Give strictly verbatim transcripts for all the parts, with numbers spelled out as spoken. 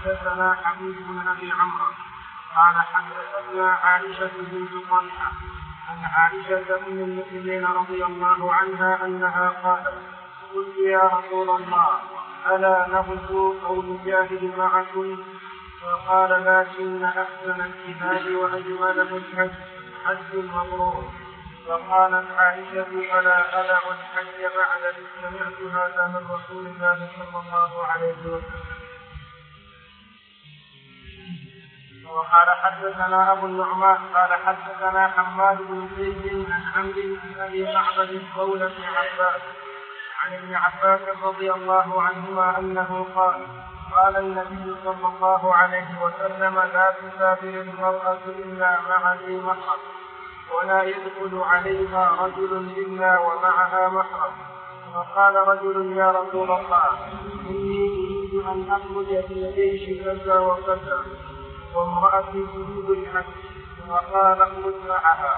حدثنا حبيب بن أبي عمرو قال حدثنا عائشة بنت طلحة عن عائشة أم المؤمنين رضي الله عنها أنها قالت قلت يا رسول الله ألا نغزو أو نجاهد معكم؟ فقال لكن أحسن الجهاد وأجمله الحج حج مبرور. فقالت عائشة ألا أدع الحج بعد إذ سمعت هذا من رسول الله صلى الله عليه وسلم. وقال حدثنا أبو النعمان قال حدثنا حماد بن زيد عن عمرو بن أبي معبد مولى بن عباس عن ابن عباس رضي الله عنهما أنه قال قال النبي صلى الله عليه وسلم لا تسافر المرأة إلا مع ذي محرم ولا يدخل عليها رجل إلا ومعها محرم. فقال رجل يا رسول الله إني أريد أن أخرج في الجيش كذا وكذا وامرأتي تريد الحج. فقال اخرج معها.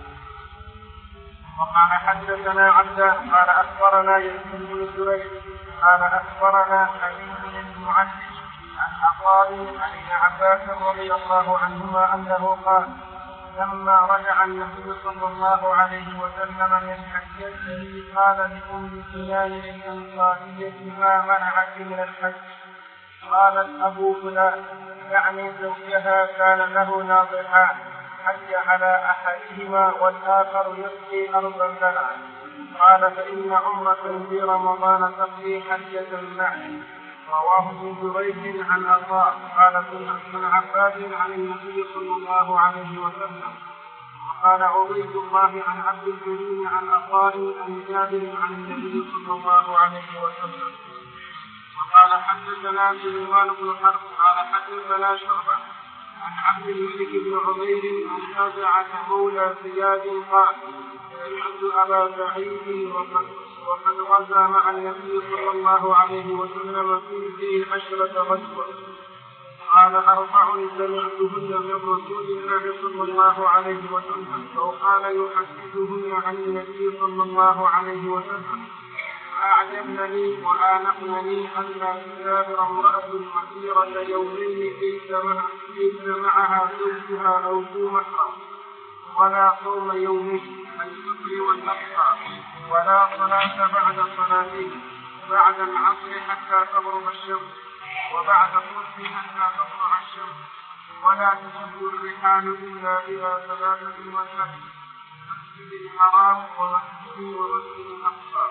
وقال حدثنا عبدان قال أخبرنا يزيد بن سريج قال أخبرنا حبيب بن معلم عن عطاء عن ابن عباس رضي الله عنهما أنه قال لما رجع النبي صلى الله عليه وسلم من حجته قال لأم سنان الأنصارية ما منعك من الحج؟ قالت أبو فلان يعني زوجها كان له ناضحان حج على أحدهما والآخر يبقي أرضا لنا. قال فإن عمرة في رمضان تقضي حجة معي. رواه ابن جريج عن عطاء قال ابن عباس عن النبي صلى الله عليه وسلم. وقال عبيد الله عن عبد الكريم عن عطاء عن جابر عن النبي صلى الله عليه وسلم. وقال حدثنا سليمان بن حرب قال حدثنا شعبة عن عبد الملك بن عمير عن نافع مولى زياد قال سمعت أبا سعيد وقد غزا مع النبي صلى الله عليه وسلم فيه عشرة غزوة. قال أربع سمعتهن من رسول الله صلى الله عليه وسلم أو قال يحدثهن عن النبي صلى الله عليه وسلم أعجبني وآنقني أن لا تسافر امرأة مسيرة يومين ليس معها زوجها أو ذو محرم ولا صوم يومين الفطر والأضحى ولا صلاة بعد صلاتين بعد العصر حتى تغرب الشمس وبعد الصبح حتى تطلع الشمس ولا تشد الرحال إلا إلى ثلاثة مساجد المسجد الحرام ومسجد ومسجد الأقصى.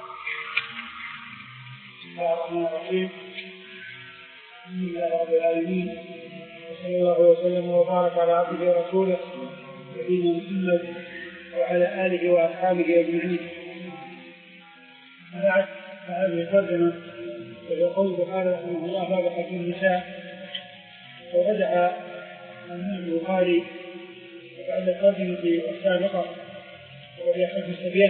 بسم الله الرحمن الرحيم. الحمد لله رب العالمين وصلى الله وسلم وبارك على عبده ورسوله نبينا محمد وعلى آله وأصحابه أجمعين. بعد هذه الترجمة ويقول تعالى رحمه الله باب حج النساء. وبدأ الإمام البخاري بعد الترجمة السابقة وهي حج الصبيان.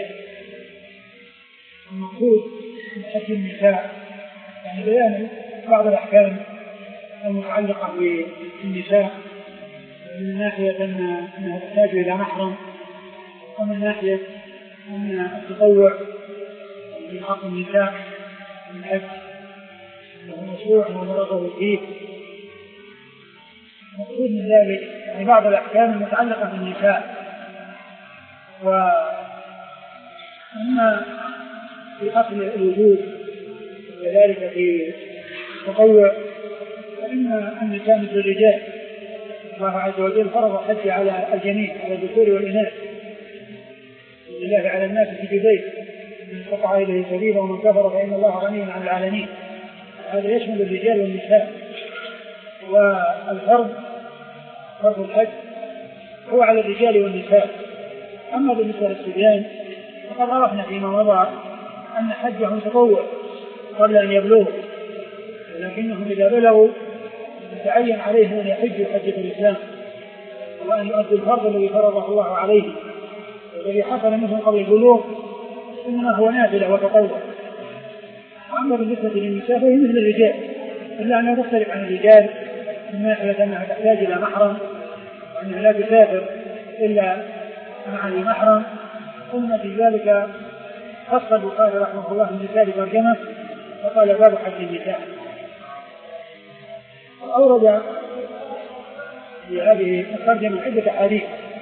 المقصود من حج النساء يعني بيان بعض الأحكام المتعلقة بالنساء من ناحية أنها تحتاج إلى محرم ومن ناحية أن التطوع في حق النساء من الحج وهو مشروع ومرغب فيه. المقصود من ذلك يعني بعض الأحكام المتعلقة بالنساء. وأما في أصل الوجود وكذلك في التطوع فإن النساء مثل الرجال. الله عز وجل فرض الحج على الجميع على الذكور والإناث. لله على الناس في بيت من استطاع إليه سبيلا ومن كفر فإن الله غني عن العالمين. هذا يشمل الرجال والنساء. والفرض فرض الحج هو على الرجال والنساء. أما بالنسبة للصبيان فقد عرفنا فيما مضى أن حجهم تطوع قبل أن يبلغوا، ولكنهم إذا بلغوا يتعين عليهم أن يحجوا حجة الإسلام وأن يؤدوا الفرض الذي فرضه الله عليه والذي حصل منهم قبل البلوغ إنما هو نافلة وتطوع. أما بالنسبة للنساء فهي مثل الرجال إلا أنها تختلف عن الرجال من ناحية أنها تحتاج إلى محرم وأنها لا تسافر إلا مع المحرم. ثم في ذلك خص البخاري رحمه الله النساء بترجمة فقال باب حج النساء. أورد في هذه الترجمة عدة أحاديث.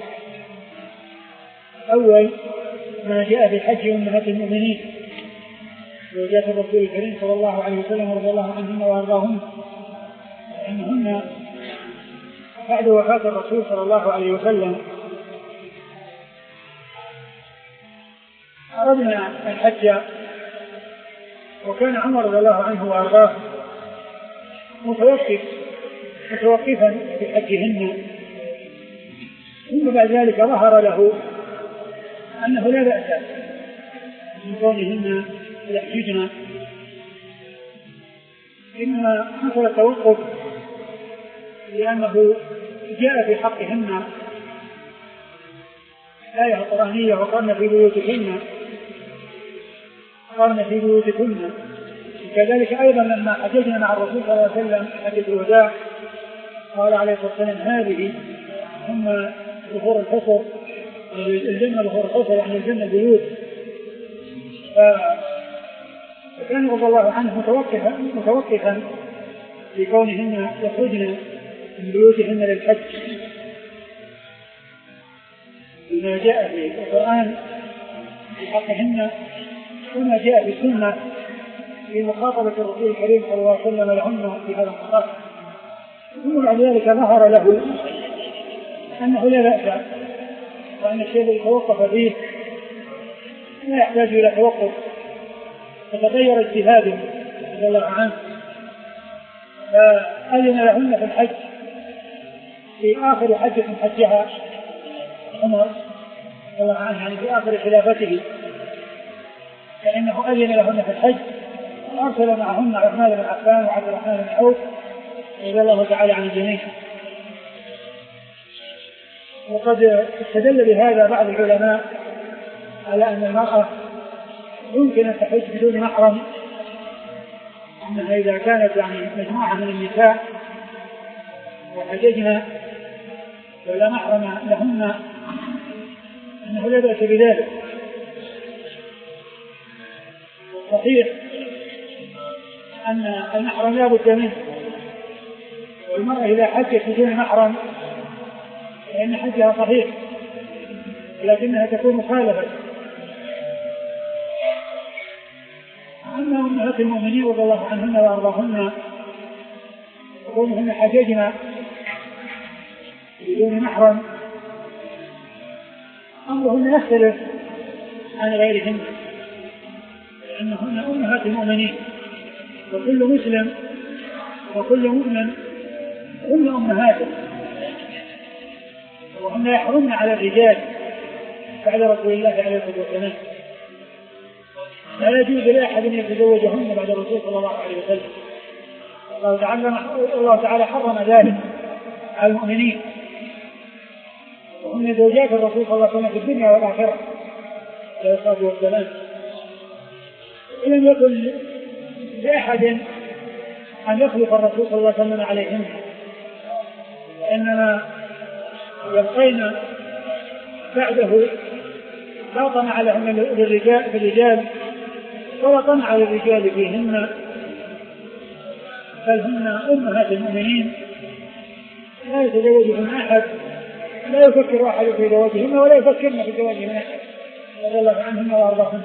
أول ما جاء في حج أمهات المؤمنين زوجات الرسول الكريم صلى الله عليه وسلم رضي الله عنهن وأرضاهن، أنهن بعد وفاة الرسول صلى الله عليه وسلم أردنا الحج، وكان عمر رضي الله عنه وأرضاه متوقف متوقفا في حجهن، ثم بعد ذلك ظهر له أنه لا بأس من كونهن يحججن، إنما حصل التوقف لأنه جاء في حقهن آية قرآنية وقرن في بيوتكن قرن في بيوتكن. وكذلك أيضا لما حججنا مع الرسول صلى الله عليه وسلم حجة الوداع قال عليه الصلاة والسلام هذه ثم ظهور الحصر، الجنة ظهور الحصر يعني الجنة البيوت. فكان رضي الله عنه متوقفا متوقفا في كونهن يخرجن من بيوتهن للحج، بما جاء في القرآن في حقهن وما جاء في السنة في مخاطبة الرسول الكريم صلى الله عليه وسلم لهن في هذا المقام. ثم بعد ذلك ظهر له أنه لا بأس، وأن الشيء الذي توقف فيه لا يحتاج إلى توقف، فتغير اجتهاده رضي الله عنه، فأذن لهن في الحج في آخر حجة حجها عمر رضي الله عنه، يعني في آخر خلافته، فإنه أذن لهن في الحج وأرسل معهن عثمان بن عفان وعبد الرحمن بن عوف رضي الله تعالى عن الجميع. وقد استدل بهذا بعض العلماء على أن المرأة يمكن أن تحج بدون محرم، أنها إذا كانت يعني مجموعة من النساء وحججنا ولا محرم لهن أنه لا بأس بذلك. صحيح أن المحرم لا بد منه، والمرأة إذا حجت بدون محرم فإن حجها صحيح، لكنها تكون مخالفة. أما أمهات المؤمنين رضي الله عنهن وأرضاهن وكونهن حججن بدون محرم أمرهن يختلف عن غيرهن، لأنهن أمهات المؤمنين، وكل مسلم وكل مؤمن هم أمهاته، وهم يحرمن على الرجال بعد رسول الله عليه الصلاة والسلام. لا يجوز لأحد أن يتزوجهن بعد الرسول صلى الله عليه وسلم. الله تعالى الله تعالى حرم ذلك على المؤمنين، وهم زوجات الرسول صلى الله عليه وسلم في الدنيا والآخرة عليه الصلاة والسلام. ولم يكن لأحد أن يخلق الرسول صلى الله عليه وسلم عليهن، إنما يبقين بعده لا طمع لهن للرجال في الرجال ولا طمع للرجال فيهن، بل هن أمهات المؤمنين لا يتزوجهن أحد، لا يفكر أحد في زواجهن ولا يفكرن في زواجهن أحد رضي الله عنهن وأرضاهن.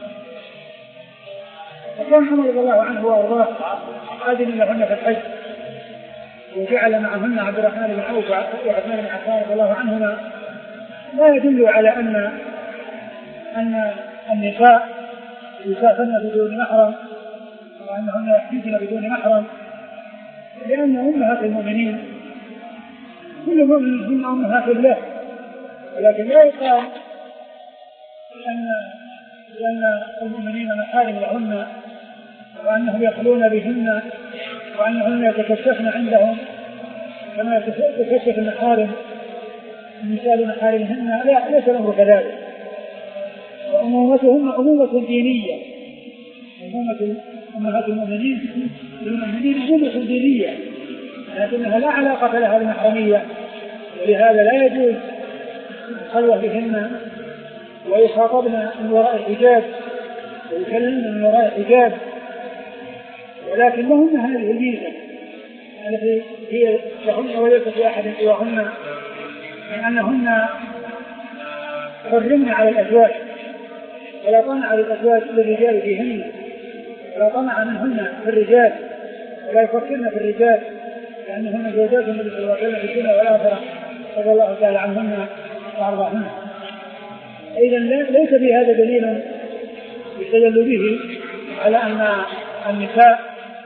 وكان عمر رضي الله عنه وأرضاه آذن لهن في الحج، وجعل معهن عبد الرحمن بن عوف وعثمان بن عفان رضي الله عنهما، لا يدل على أن أن النساء يسافرن بدون محرم وأنهن يحججن بدون محرم، لأن أمهات المؤمنين كل مؤمن هن أمهات الله، ولكن لا يقال أن لأن المؤمنين محارم لهن وأنهم يخلون بهن وأنهن يتكشفن عندهم كما يتكشف المحارم مثال محارمهن، لا ليس الأمر كذلك. وأمومتهن أمومة دينية، أمومة أمهات المؤمنين للمؤمنين أمومة دينية، لكنها لا علاقة لها بالمحرمية، ولهذا لا يجوز الخلوة بهن ويخاطبن من وراء الحجاب ويكلمن من وراء الحجاب، ولكن لهن هذه الميزة التي هي لهن وليست لأحد سواهن، لأنهن حرمن على الأزواج ولا طمع على الأزواج للرجال فيهن، ولا طمع منهن في الرجال ولا يفكرن في الرجال، لأنهن زوجات النبي صلى الله عليه وسلم في الدنيا والآخرة رضي الله تعالى عنهن وأرضاهن. إذا ليس في هذا دليل يستدل به على أن النساء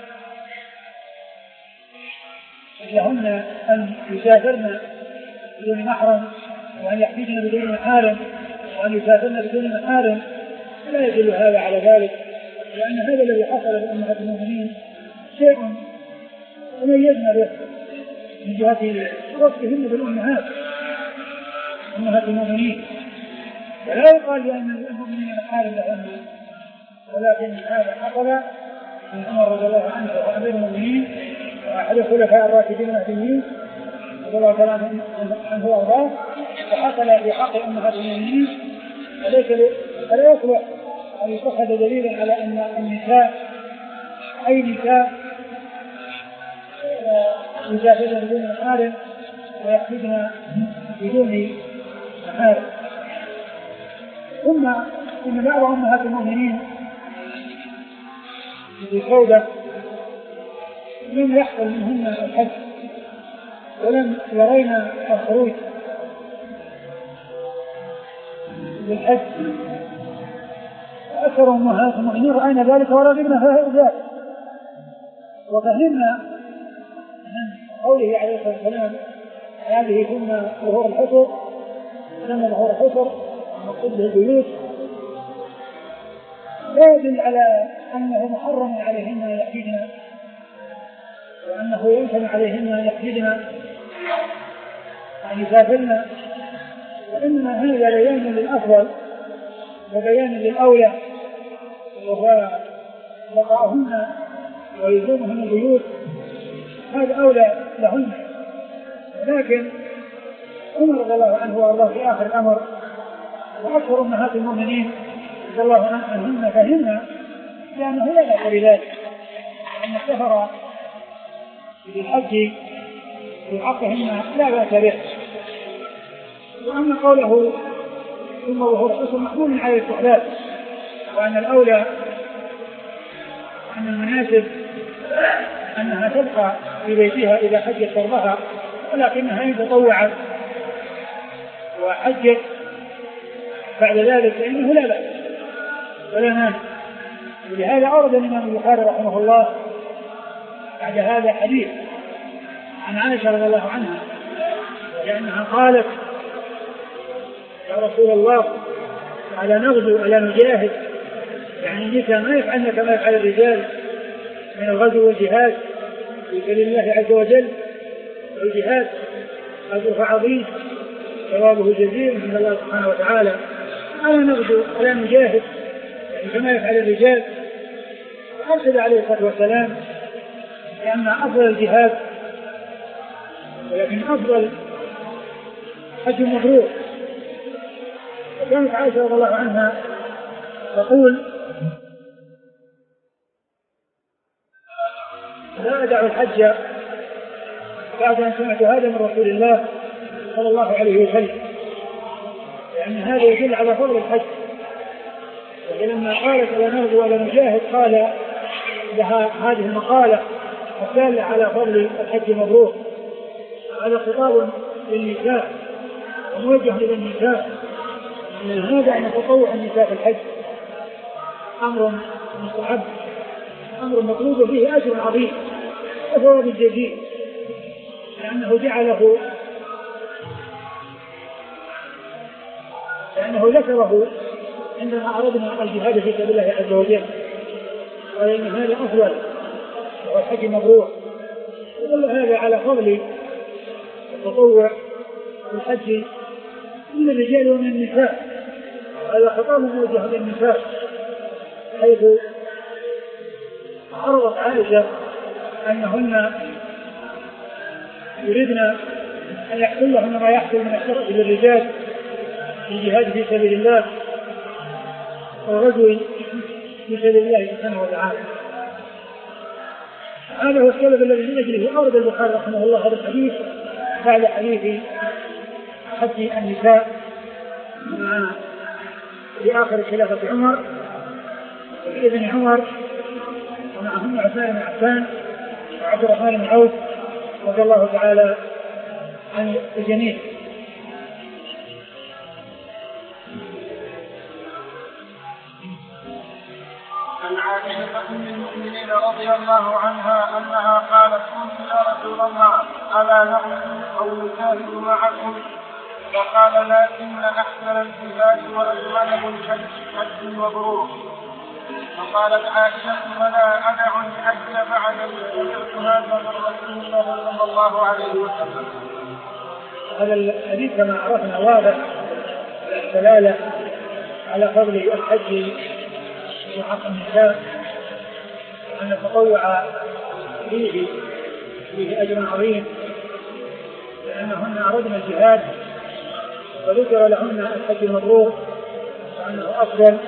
لهن أن يسافرن بدون محرم وأن يحججن بدون محارم وأن يسافرن بدون محارم، لا يدل هذا على ذلك، لأن هذا الذي حصل لأمهات المؤمنين شيء تميزنا به من جهة وصفهن بالأمهات أمهات المؤمنين، ولا يقال بأن المؤمنين محارم لهن، ولكن هذا حصل من عمر رضي الله عنه وأمير المؤمنين وأحد الخلفاء الراشدين المهديين رضي الله تعالى عنه وأرضاه، وحصل في حق أمهات المؤمنين، وليس فلا يصلح أن يتخذ دليلا على أن النساء أي نساء يسافرن بدون محارم ويحججن بدون محارم. ثم إن بعض أمهات المؤمنين في سودة لم يحصل منهن الحج ولم يرين الخروج للحج، أكثر أمهات المؤمنين رأينا ذلك ورغبنا في ذلك، وفهمنا من قوله عليه الصلاة والسلام هذه ثم ظهور الحصر ثم ظهور الحصر مقصود به البيوت، لا يدل على أنه محرم عليهن أن يحججن وأنه يمكن عليهن أن يحججن أن يسافرن، وإن هذا بيان للأفضل وبيان للأولى وهو بقاؤهن ويلزمهن البيوت، هذا أولى لهن. لكن عمر رضي الله عنه وارضاه في آخر الأمر وأكثر أمهات المؤمنين رضي الله عنهن فهمنا لأنه لا بأس بذلك، وأن السفر بالحج في حقهن لا بأس به. وأما قوله ثم ظهور الحصر محمول على الاستحباب، وأن الأولى أن المناسب أنها تبقى في بيتها إذا حجت فرضها، ولكنها إن تطوعت وحجت بعد ذلك فإنه لا بأس ولا مانع. ولهذا أورد الإمام البخاري رحمه الله بعد هذا حديث عن عائشة رضي الله عنها، لأنها قالت يا رسول الله على نغزو على نجاهد، يعني النساء ما يفعلن كما يفعل الرجال من الغزو والجهاد في سبيل الله عز وجل، والجهاد أجره عظيم ثوابه جزيل من الله سبحانه وتعالى، على نغزو على نجاهد يعني كما يفعل الرجال. وأرشد عليه الصلاة والسلام لأن أفضل الجهاد ولكن أفضل حج مبرور. وكانت عائشة رضي الله عنها تقول لا أدع الحج بعد أن سمعت هذا من رسول الله صلى الله عليه وسلم، لأن هذا يدل على فضل الحج. ولما قالت لا نغزو ولا نجاهد قال لها هذه المقالة الدالة على فضل الحج مبرور. هذا خطاب للنساء وموجه للنساء، من هذا أن تطوع النساء في الحج أمر مستحب، أمر مطلوب فيه أجر عظيم وثواب جزيل، لأنه جعله لأنه ذكره عندما أردنا الجهاد في سبيل الله عز وجل، وإن هذا أفضل وهو الحج مبرور. وكل هذا على فضل التطوع في الحج من الرجال ومن النساء. هذا خطاب موجه للنساء، حيث عرضت عائشة أنهن يريدن أن يحصل لهن ما يحصل من الشرع للرجال في الجهاد في سبيل الله والغزو في سبيل الله سبحانه وتعالى. هذا هو السبب الذي من أجله أورد البخاري رحمه الله هذا الحديث بعد حديث حج النساء في آخر خلافة عمر بإذن عمر ومعهم عثمان بن عفان وعبد الرحمن بن عوف رضي الله تعالى عن الجميع. عن عائشة أم المؤمنين رضي الله عنها أنها قالت: قلت يا رسول الله ألا نغزو أو نجاهد معكم؟ فقال: لكن أحسن الجهاد وأجمله الحج حج مبرور. فقالت عائشة: فلا أدع الحج بعد سمعت هذا من رسول الله صلى الله عليه وسلم. هذا الحديث كما عرفنا واضح دلالة على فضل الحج في حق النساء، أن التطوع فيه فيه أجر عظيم، لأنهن أردن الجهاد وذكر لهن الحج المبرور وأنه أفضل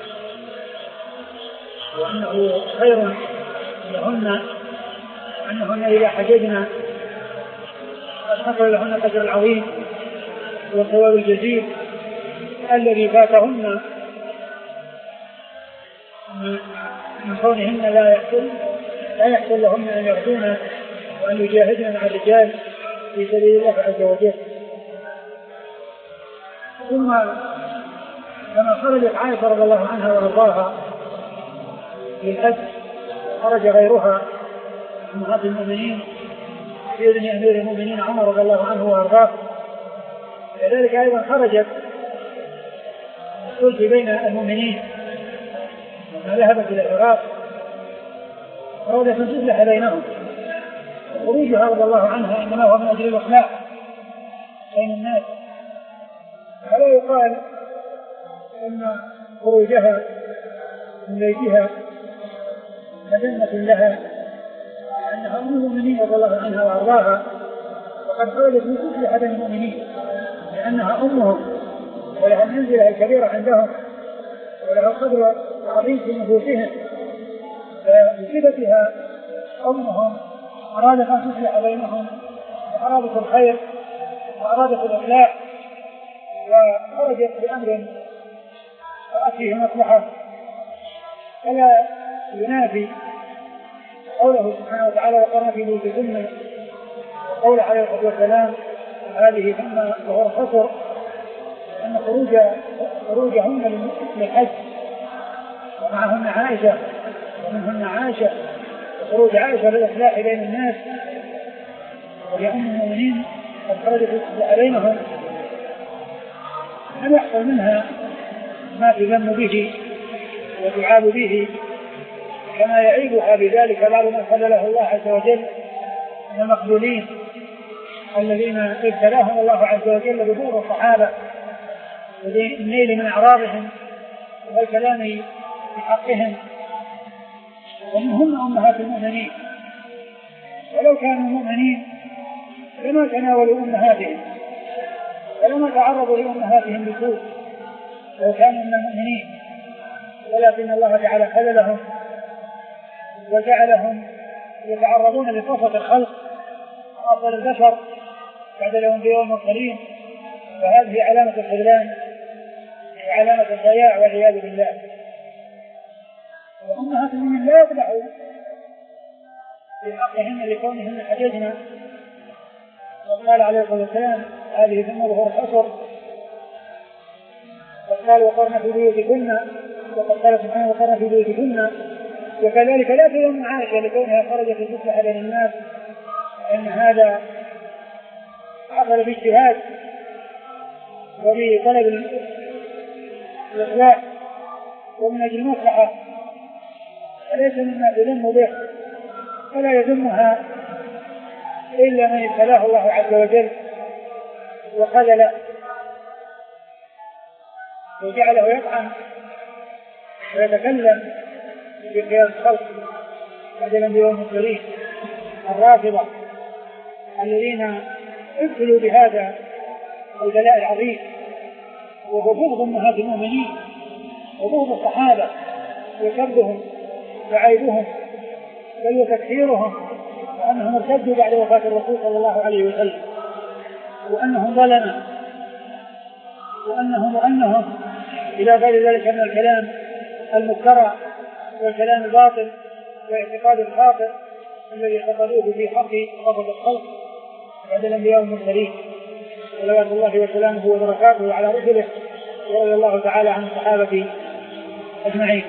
وأنه خير لهن، أنهن إذا حججنا قد حصل لهن الأجر العظيم والثواب الجزيل الذي فاتهن من كونهن لا يحصل لا يحصل لهن أن يغزون وأن يجاهدن مع الرجال في سبيل الله عز وجل. ثم لما خرجت عائشة رضي الله عنها وارضاها للحج خرج غيرها أمهات المؤمنين بإذن أمير المؤمنين عمر رضي الله عنه وارضاه، كذلك أيضا خرجت الصلح بين المؤمنين لما ذهبت إلى العراق أرادت أن تصلح بينهم. خروجها رضي الله عنها إنما هو من أجل الإصلاح بين الناس، فلا يقال أن خروجها من بيتها مذمة لها، لأنها أم المؤمنين رضي الله عنها وأرضاها، وقد خرجت من تصلح بين المؤمنين لأنها أمهم ولها المنزلة الكبيرة عندهم ولها القدر العظيم في نفوسهم، فبصفتها أمهم أرادت أن تصلح بينهم وأرادت الخير وأرادت الإصلاح، وخرجت بأمر رأت فيه مصلحة، فلا ينافي قوله سبحانه وتعالى: وقرن في بيوتكن، وقول عليه الصلاة والسلام: هذه ثم ظهور الحصر، أن خروج خروجهن للحج ومعهن عائشة ومنهن عائشة، وخروج عائشة للإصلاح بين الناس وهي أم المؤمنين قد خرجت بينهم، لم يحصل منها ما تذم به وتعاب به كما يعيبها بذلك بعض من خذله الله عز وجل من المقبولين الذين ابتلاهم الله عز وجل ببغض الصحابة والنيل من أعراضهم والكلام في حقهم، ومنهم أمهات المؤمنين، ولو كانوا مؤمنين لما تناولوا أمهاتهم ولما تعرضوا لأمهاتهم بسوء لو كانوا من المؤمنين، ولكن الله تعالى خذلهم وجعلهم يتعرضون لصفة الخلق وأفضل البشر بعد الأنبياء والمرسلين، فهذه علامة الخذلان وعلامة الضياع والعياذ بالله. وأمهات المؤمنين لا يقبحوا في حقهن لكونهن حججنا، وقال عليه الصلاة والسلام: هذه ثم ظهور الحصر، وقال: وقرن في بيوتكن، وقد قال سبحانه: وقرن في بيوتكن. وكذلك لا تلوم عائشة لكونها خرجت تصلح بين الناس، لأن هذا حصل باجتهاد وبطلب الإصلاح ومن أجل المصلحة، وليس مما تذم به، ولا يذمها إلا من ابتلاه الله عز وجل وخذل وجعله يطعن ويتكلم بقياس الخلق بعد الأنبياء والمرسلين الرافضة الذين ابتلوا بهذا البلاء العظيم، وهو بغض أمهات المؤمنين وبغض الصحابة وسبهم وعيبهم بل وتكفيرهم وأنهم ارتدوا بعد وفاة الرسول صلى الله عليه وسلم، وأنهم ظلموا، وأنهم وأنهم إلى غير ذلك من الكلام المفترى والكلام الباطل واعتقاد الخاطئ الذي اعتقدوه في حق رفض الخلق بعد الأنبياء والمرسلين صلوات الله وسلامه وبركاته على رسله، ورضي الله تعالى عن الصحابة أجمعين.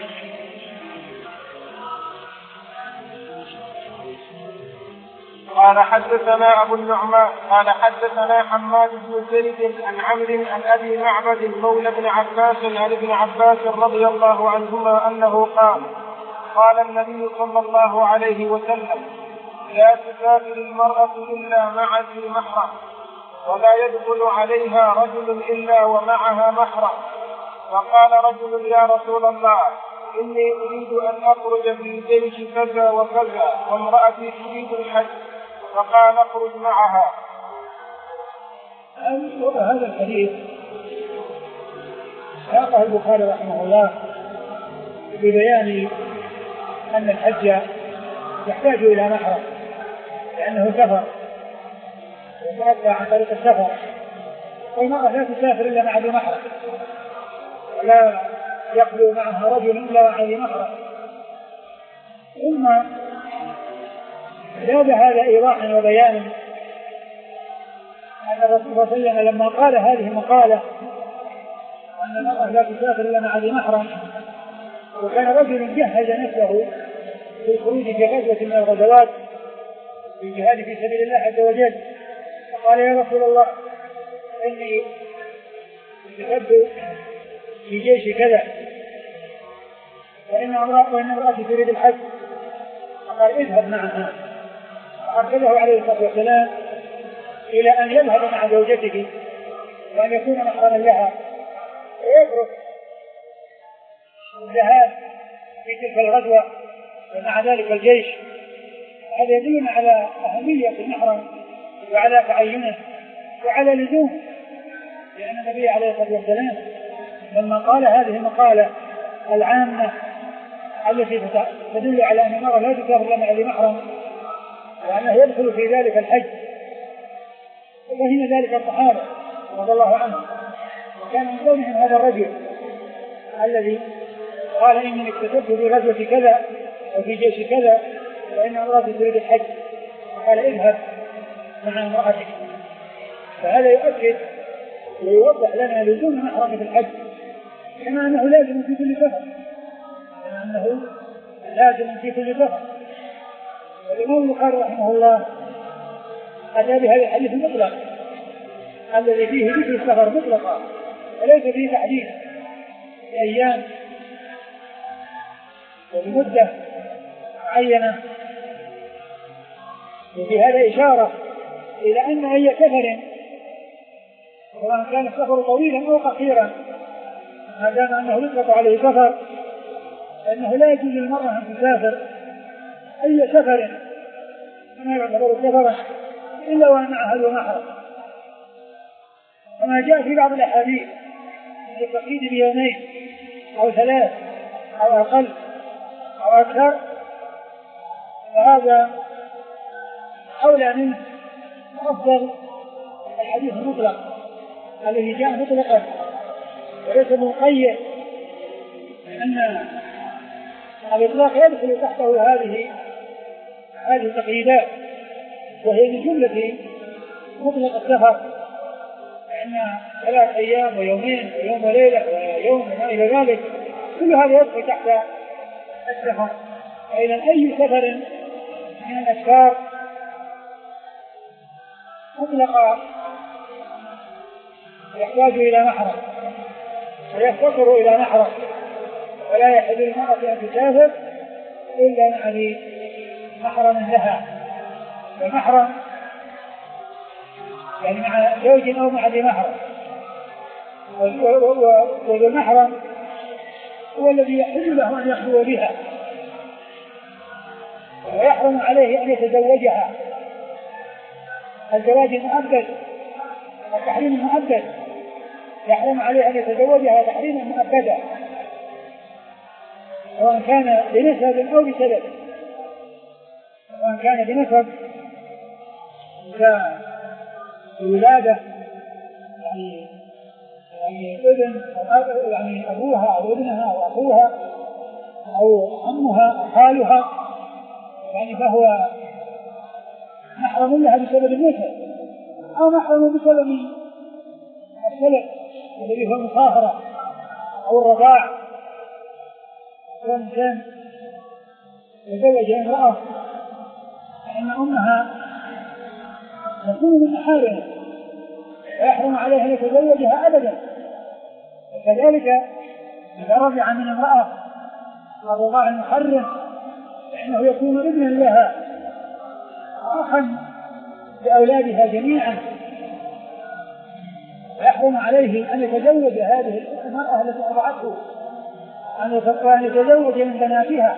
قال حدثنا أبو النعمان قال حدثنا حماد بن زيد عن عمرو عن أبي معبد مولى بن عباس عن ابن عباس رضي الله عنهما أنه قال قال النبي صلى الله عليه وسلم: لا تسافر المرأة إلا مع ذي محرم، ولا يدخل عليها رجل إلا ومعها محرم. فقال رجل: يا رسول الله، إني أريد أن أخرج في جيش كذا وكذا وامرأتي تريد الحج، فقال: اخرج معها. هذا الحديث ساقه البخاري رحمه الله ببيان أن الحج يحتاج إلى محرم لأنه سفر ويترتب عن طريق السفر، والمرأة لا تسافر إلا مع ذي محرم، ولا يخلو معها رجل إلا مع ذي محرم. ثم زاد هذا إيضاحا وبيانا أن الرسول صلى الله عليه وسلم لما قال هذه المقالة أن المرأة لا تسافر إلا مع ذي محرم، وكان رجل جهز نفسه في الخروج في غزوة من الغزوات في الجهاد في سبيل الله عز وجل، فقال: يا رسول الله، إني ذهبت في جيش كذا وإن امرأتي تريد الحج، فقال: اذهب معها. فأرشده عليه الصلاة والسلام إلى أن يذهب مع زوجته وأن يكون محرما لها ويترك الذهاب في تلك الغزوة ومع ذلك الجيش. هذا يدلنا على أهمية المحرم وعلى تعينه وعلى لزومه، لأن النبي عليه الصلاة والسلام لما قال هذه المقالة العامة التي تدل على أن المرأة لا تسافر إلا مع ذي محرم وأنه يدخل في ذلك الحج، وفهم ذلك الصحابة رضي الله عنهم، وكان من بينهم هذا الرجل الذي قال: إني اكتسبت في غزوة كذا وفي جيش كذا وإن امرأتي تريد الحج، قال: اذهب مع امرأتك. فهذا يؤكد ويوضح لنا لزوم محرم في الحج، كما أنه لازم في كل سفر، كما أنه لازم في كل سفر. والإمام البخاري رحمه الله أتى بهذا الحديث المطلق الذي فيه ذكر السفر مطلقا وليس فيه تحديد بأيام وبمدة معينة، وفي هذا إشارة إلى أن أي سفر سواء كان السفر طويلا أو قصيرا ما دام أنه يطلق عليه سفر فإنه لا يجوز للمرأة أن تسافر أي سفر ما يعتبر سفرا إلا ومعها ذو محرم، كما جاء في بعض الأحاديث التقييد بيومين أو ثلاث أو أقل أو أكثر، فهذا أولى منه أفضل الحديث المطلق الذي جاء مطلقا وليس مقيد، لأن الإطلاق يدخل تحته هذه هذه التقييدات، وهي من جملة مطلق السفر، لأن ثلاث أيام ويومين ويوم وليلة ويوم وما إلى ذلك كل هذا يدخل تحت السفر. فإذا أي سفر من الأسفار مطلق يحتاج إلى محرم ويفتقر إلى محرم، ولا يحل للمرأة أن تسافر إلا مع محرم لها، والمحرم يعني مع زوج أو مع ذي محرم، وذو المحرم هو الذي يحل له أن يخلو بها ويحرم عليه أن يتزوجها الزواج المؤبد والتحريم المؤبد، يحرم عليه أن يتزوجها تحريما مؤبدا سواء كان لنسب أو بسبب، وإن كان بنسب كولادة يعني يعني ابن أو يعني أبوها أو ابنها أو أخوها أو عمها أو خالها، يعني فهو محرم لها بسبب النسب، أو محرم بسبب السلف الذي هو المصاهرة أو الرضاع. وإنسان تزوج امرأة فإن أمها تكون من محارمه ويحرم عليها أن يتزوجها أبدا. وكذلك إذا رجع من امرأة الرضاع المحرم فإنه يكون ابنا لها أخا لأولادها جميعا، ويحرم عليه أن يتزوج هذه المرأة التي أرضعته، أن يتزوج من بناتها،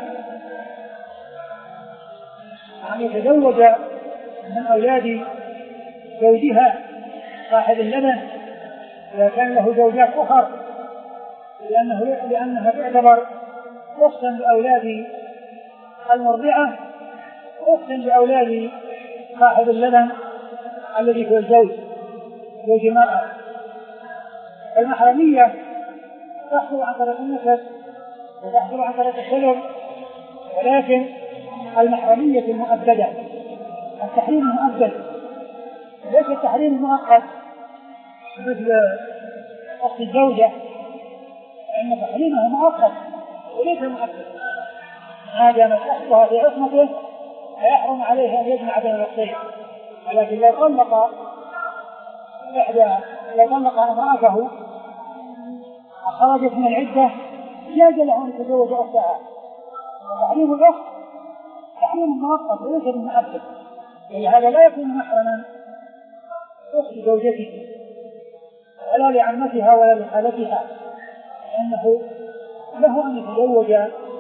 أن يتزوج من أولاد زوجها صاحب اللبن إذا كان له زوجات أخر، لأنه لأنها تعتبر أختا لأولاد المرضعة، أختا لأولاد صاحب اللبن الذي هو الزوج زوج المرأة. المحرمية تحصل عن طريق النسب وتحصل عن طريق السلب، ولكن المحرمية المؤبدة، التحريم المؤبد ليس التحريم المؤقت مثل أخت الزوجة، فإن تحريمها مؤقت وليس مؤبد. ما دامت أختها في عصمته فيحرم عليه أن يجمع بين الأختين. ولكن لو طلق إحدى لو طلق امرأته وخرجت من العدة جاز له أن يتزوج أختها. تحريم الأخت تحريم مؤقت وليس بالمؤبد، ولهذا لا يكون محرما أخت زوجته ولا لعمتها ولا لخالتها، لأنه له أن يتزوج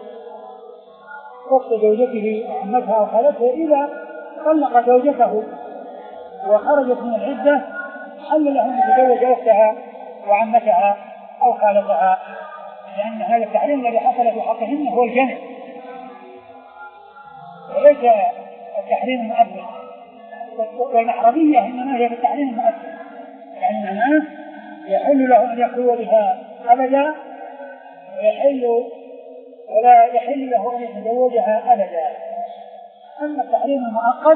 أخت زوجته عمتها أو خالتها إذا طلق زوجته وخرجت من العدة، حل له أن يتزوج أختها وعمتها أو خالتها، لأن هذا التحريم الذي حصل في حقهن هو الجمع وليس التحريم المؤبد. والمحرمية إنما هي بالتحريم المؤبد، يعني معناه يحل له أن يخلو بها أبدا ويحل ولا يحل له أن يتزوجها أبدا. أما التحريم المؤقت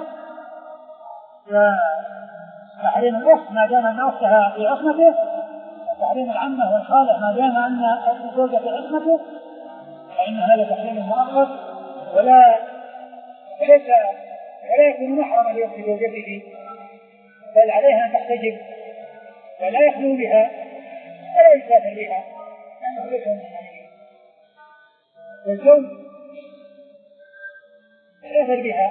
فتحريم الأخت ما دام أن أختها في عصمته، وتحريم العمة والخالة ما دام أن الزوجة في عصمته، فإن هذا تحريم مؤقت ولا ليس ولا يكون محرما لأخت زوجته، بل عليها أن تحتجب ولا يخلو بها ولا يسافر بها لأنه ليس من حقيقة. والزوج يسافر بها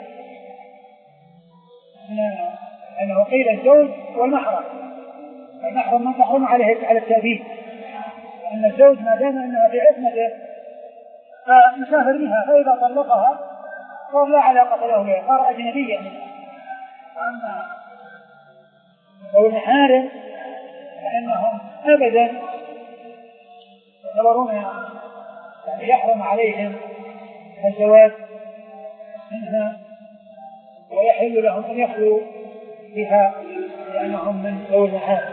لأنه قيل الزوج والمحرم، المحرم من تحرم عليه على التأبيد، لأن الزوج ما دام أنها في عصمته فيسافر بها، فإذا طلقها فهو لا علاقة له بها، صار أجنبيا منها. أما لو المحارم فإنهم أبدا يعتبرون يعني يحرم عليهم الزواج منها ويحل لهم أن يخلوا بها لأنهم من ذوي المحارم.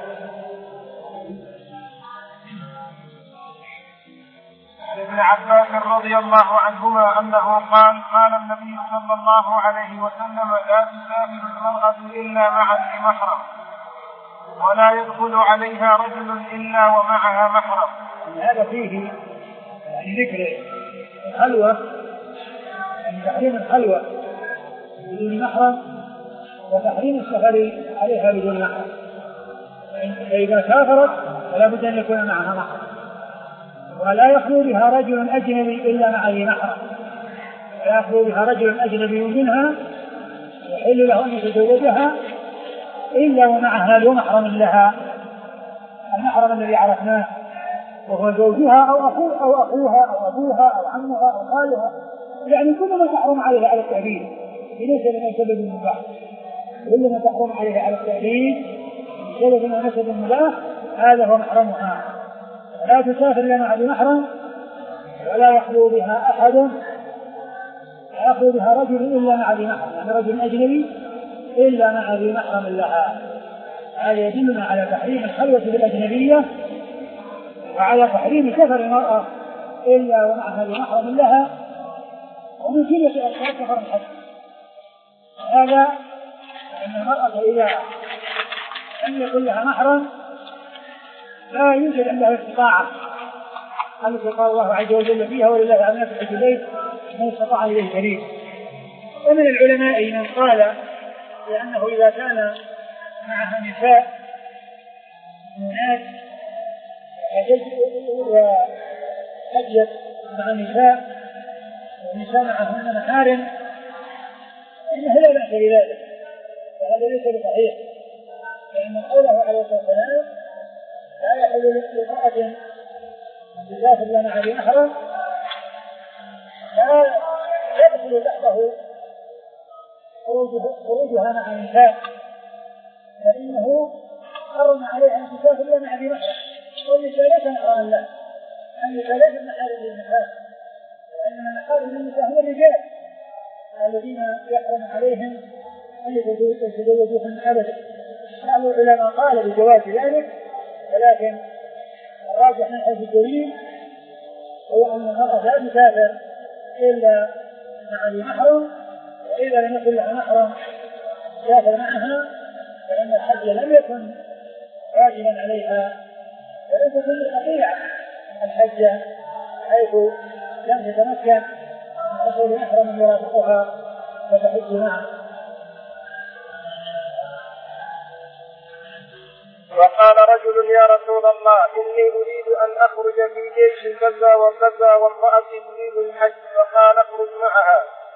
ابن عباس رضي الله عنهما أنه قال قال النبي صلى الله عليه وسلم لا تسافر المرأة إلا مع ذي محرم ولا يدخل عليها رجل إلا ومعها محرم. هذا فيه يعني ذكر الخلوة، يعني تحريم الخلوة بدون محرم وتحريم السفر عليها بدون محرم. فإذا سافرت فلا بد أن يكون معها محرم، ولا يخلو بها رجل أجنبي إلا مع ذي محرم، ولا يخلو بها رجل أجنبي منها يحل له أن يتزوجها إلا ومعها ذو محرم لها، المحرم الذي عرفناه وهو زوجها أو أخوها أو أخوها أو أبوها أو عمها أو خالها، يعني كل ما تحرم عليها على التأبيد ليس لنا سبب مباح، كل ما تحرم عليها على التأبيد سبب من سبب مباح هذا هو محرمها. لا تسافر إلا مع ذي محرم ولا يخلو بها أحد يأخذها رجل إلا مع ذي محرم، يعني رجل أجنبي إلا مع ذي محرم لها. هذا يدلنا على تحريم الخلوة بالأجنبية وعلى تحريم سفر المرأة إلا ومعها ذي محرم لها، ومن جملة أسباب سفر الحج هذا أن المرأة إذا لم يكن لها محرم لا يوجد عندها استطاعة التي قال الله عز وجل فيها ولله على الناس حج البيت من استطاع إليه سبيلا. ومن العلماء من قال لأنه إذا كان معها نساء هناك وحجت مع نساء ونساء معهن محارم إنه لا بأس بذلك، وهذا ليس بصحيح، لأن قوله عليه الصلاة والسلام لا يحل لامرأة أن تسافر إلا مع ذي محرم لا يدخل تحته خروجها مع نساء، فإنه حرم عليه أن تسافر إلا مع ذي محرم، والنساء ليس محرما له، النساء ليس محارم للنساء، وإنما محارم للنساء هم الرجال الذين يحرم عليهم أن يتزوجوهن أبدا. بعض العلماء قال بجواز ذلك، ولكن الراجح من حيث الدليل هو أن المرأة لا تسافر إلا مع ذي محرم، وإذا لم يكن لها محرم سافر معها، فإن الحج لم يكن واجبا عليها ولم تكن تستطيع الحج حيث لم تتمكن من حصول محرم يرافقها فتحج معه. وقال رجل يا رسول الله إني أريد أن أخرج في جيش كذا وكذا وامرأتي تريد الحج، فقال اخرج معها.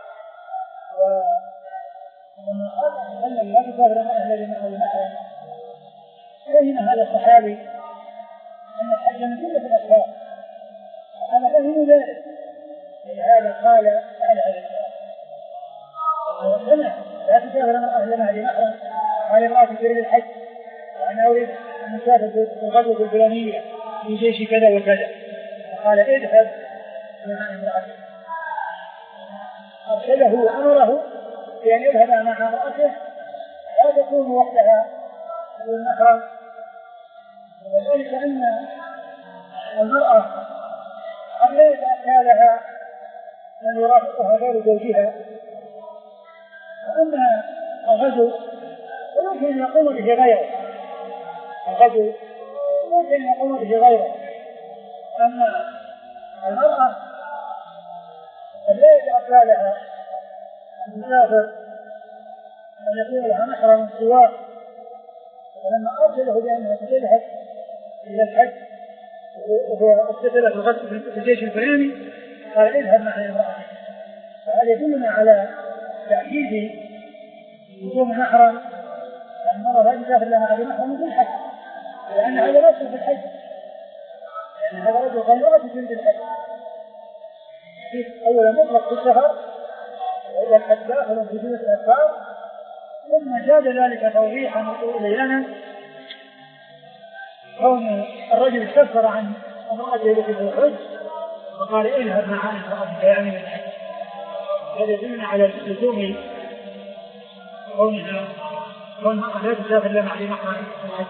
ومن قال أن لا تسافر مع أهل المحرم فهم هذا الصحابي أن الحج من جملة الأسباب، هذا فهم ذلك، لهذا قال على هذا السؤال لا تسافر مع أهل المحرم قال امرأتي تريد الحج وأنا أريد أن أسافر في الغزوة الفلانية في جيش كذا وكذا، قال اذهب مع امرأتك، أرسله وأمره بأن يذهب مع امرأته لا تكون وحدها في المحرم، وذلك أن المرأة قد لا يتأتى لها من يرافقها غير زوجها، وأما الغزو يمكن أن يقوم به غيره، الغزو يمكن أن يقوم به غيره، أما المرأة قد لا يتأتى لها المسافر أن يكون لها محرم سواه، ولما أرسله بأنها تذهب إلى الحج وهو استدل في الغزو في الجيش الفلاني قال اذهب مع امرأتك، فهذا يدلنا على تأكيد وجوب محرم، أن المرأة لا تسافر لها مع محرم في الحج، لأن هذا لا يدخل في الحج، لأن هذا رجل غير تجوز الحج أولا مطلق في السفر، وإذا الحج داخل في جملة الأسفار، ثم زاد ذلك توضيحا وبيانا كون الرجل استفسر عن امرأته التي في الحج وقال اذهب مع امرأتك يعني من الحج، هذا يدلنا على لزوم كونها كون لا تسافر الا مع ذي محرم في الحج.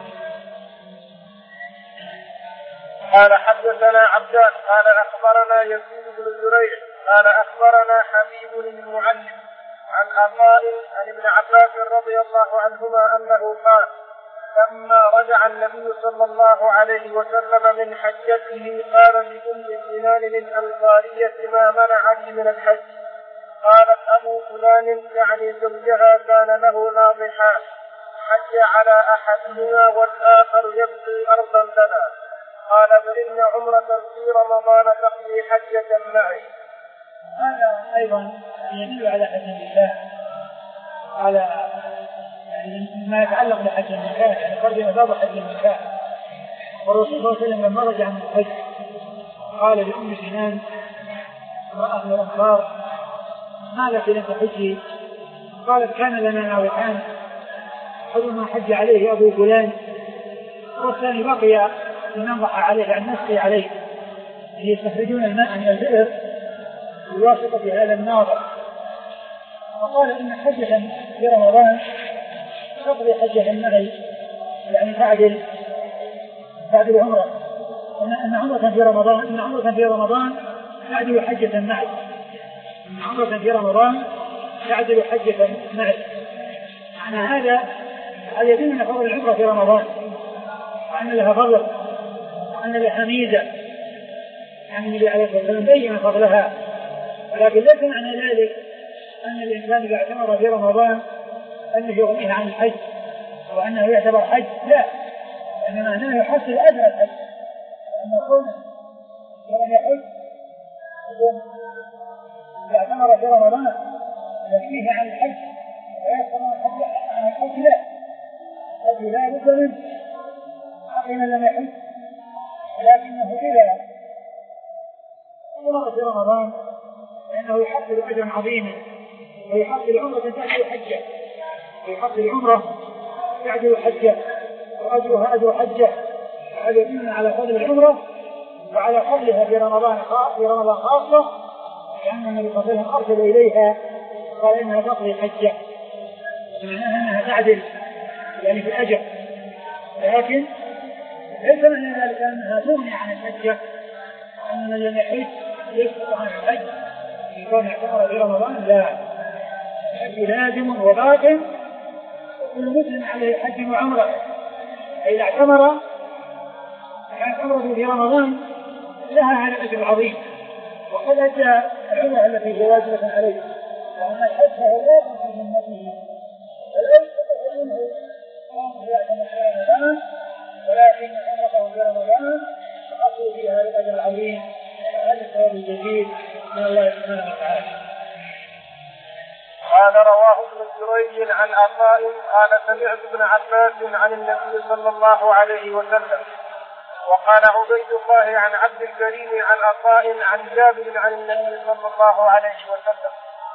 قال حدثنا عبدان قال اخبرنا يزيد بن زريع قال اخبرنا حبيب المعلم عن عطاء عن ابن عباس رضي الله عنهما انه قال لما رجع النبي صلى الله عليه وسلم من حجته قال لأم سنان الأنصارية ما منعك من الحج؟ قالت أبو فلان يعني زوجها كان له ناضحان حج على أحدهما والآخر يبقي أرضا لنا، قال فإن عمرة في رمضان تقضي حجة معي. هذا أيضا يدل على حج النساء على ما يتعلق بحج النساء، يعني قرب باب حج النساء. والرسول صلى الله عليه وسلم لما رجع من الحج قال لأم سنان امرأة من الأنصار ما لك لن تحجي؟ قالت كان لنا ناضحان أحدهما حج عليه أبو فلان والثاني بقي لننضح عليه أن نسقي عليه، يستخرجون الماء من البئر بواسطة هذا الناضح فقال إن حجة في رمضان تقضي حجة معي، يعني تعدل تعدل عمرة، أن عمرة في رمضان إن عمرة في رمضان تعدل حجة معي، إن عمرة في رمضان تعدل حجة معي. معنى هذا هذا يدل على فضل العمرة في رمضان، وأن لها فضل وأن لها ميزة، يعني النبي عليه الصلاة والسلام بين فضلها. ولكن ليس معنى ذلك أن الإنسان إذا اعتمر في رمضان أنه يغنيه عن الحج وأنه يعتبر حج، لا، إنما أنه يحصل أجر الحج، أنه كونه ولم يحج إذا اعتمر في رمضان يغنيه عن الحج ويعتبر عن الحج، لا، الحج لا بد منه حين لم يحج، ولكنه إذا اعتمر في رمضان فإنه يحصل أجرا عظيما، ويحصل عمرة تعدل حجة، ويحصل عمرة تعدل حجة وأجرها أجر حجة. هذا يدل على فضل العمرة وعلى فضلها في رمضان في رمضان خاصة، لأن النبي صلى الله عليه وسلم أرسل إليها قال إنها تقضي حجة، معناها أنها تعدل يعني في الأجر، لكن ليس معنى ذلك أنها تغني عن الحجة، أن الذي يحج يسقط عن الحج يكون اعتمر في رمضان، لا، الحج لازم وباق، وكل مسلم عليه حج وعمرة. إذا اعتمر كانت عمرته في رمضان لها هذا الأجر العظيم، وقد أدى العمرة التي هي واجبة عليه، وأن الحج هو واجب في ذمته، وليس منه قام يعتمر في رمضان، ولكن عمرته في رمضان فحصل فيها الأجر العظيم، وهذا الثواب الجزيل من الله سبحانه وتعالى. قال رواه ابن جريج عن عطاء قال سمعت ابن عباس عن النبي صلى الله عليه وسلم. وقال عبيد الله عن عبد الكريم عن عطاء عن جابر عن النبي صلى الله عليه وسلم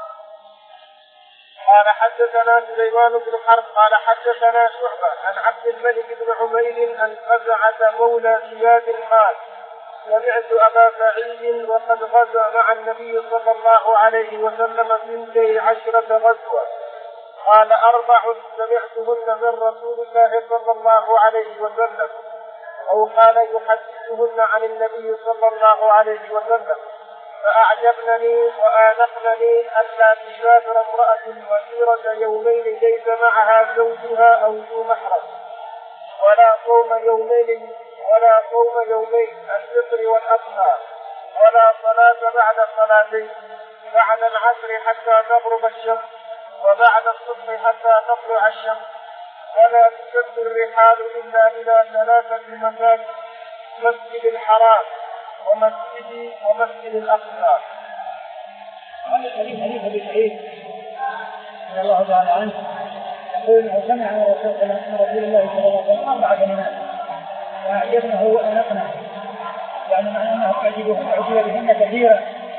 قال حدثنا سليمان بن حرب قال حدثنا شعبة عن عبد الملك بن عمير عن خزعة مولى زياد قال سمعت أبا سعيد وقد غزا مع النبي صلى الله عليه وسلم اثنتي عشرة غزوة قال أربع سمعتهن من رسول الله صلى الله عليه وسلم، أو قال يحدثهن عن النبي صلى الله عليه وسلم، فأعجبنني وآنقنني ألا تسافر امرأة مسيرة يومين ليس معها زوجها أو ذو محرم، ولا صوم يومين ولا صوم يومين الفطر والأضحى، ولا صلاة بعد الصلاتين، بعد العصر حتى تغرب الشمس، وبعد الصبح حتى تطلع الشمس، ولا تشد الرحال إلا إلى ثلاثة مساجد: مسجد الحرام ومسجد ومسجد الأقصى. هذا الحديث حديث أبي سعيد رضي الله تعالى عنه يقول سمع من رسول الله صلى الله عليه وسلم أربع كلمات فأعجبنه وأنقنه، يعني معنى أنه أعجبه أعجب بهن كثيرا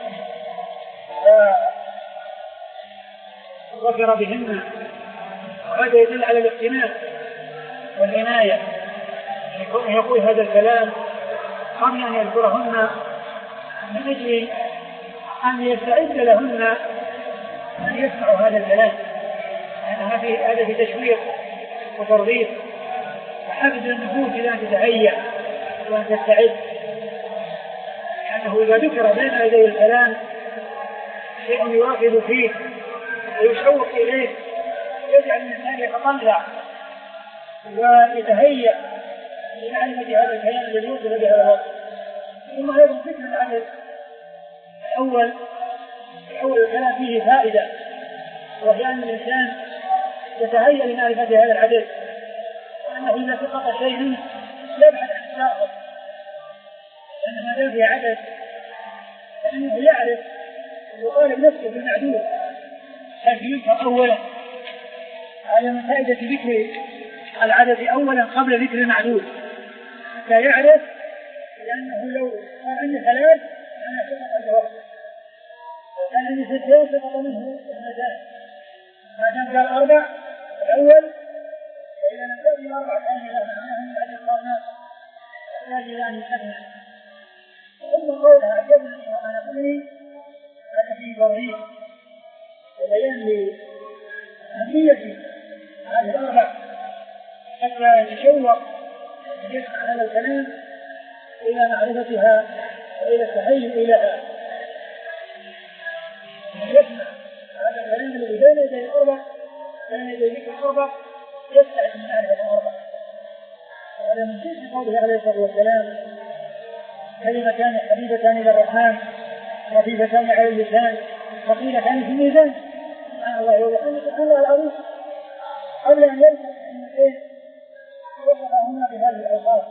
وغفر بهن، وهذا يدل على الاهتمام والعناية، يعني يقول هذا الكلام قبل أن يذكرهن من أجل أن يستعد لهن أن يسمعوا هذا الكلام، لأن هذا في تشويق وترغيب، فحفظ النفوس إلى أن تتهيأ وأن تستعد، لأنه إذا ذكر بين يدي الكلام شيء يواخذ فيه ويشوق إليه يجعل الإنسان يتطلع ويتهيأ لمعرفة هذا الكلام الذي يوصل بهذا الوقت. ثم أيضا ذكر العدد الأول أول الكلام فيه فائدة، وهي أن الإنسان يتهيأ لمعرفة هذا العدد، وأنه إذا سقط شيء يبحث عن الساقط، لأن ما دام فيه عدد فإنه يعرف ويطالب نفسه بالمعدود هل يذكر أولا. هذا من فائدة ذكر العدد أولا قبل ذكر المعدود حتى يعرف، لأنه لو كان عندي ثلاث أنا سقط الجواب، وكان عندي ستين سقط منه اثنتان، ما دام قال أربع الأول فإذا نبدأ بأربع ثانية معناه من بعد القرنات يحتاج إلى أن يكمل. ثم قولها أعجبني وأنا أمني هذا فيه ترغيب بيان لأهمية هذه الأربع حتى يتشوق يسمع هذا الكلام إلى معرفتها وإلى التهيؤ إليها. يسمع هذا الكلام الذي بين يدي الأربع بين يدي ذكر الأربع يستعد من معرفة الأربع. هذا من جنس قوله عليه الصلاة والسلام: كلمتان حبيبتان إلى الرحمن خفيفتان على اللسان ثقيلتان في الميزان. سبحان الله وبحمده سبحان الله العظيم. قبل أن يلقى الكلمتين وصف هنا بهذه الأوصاف.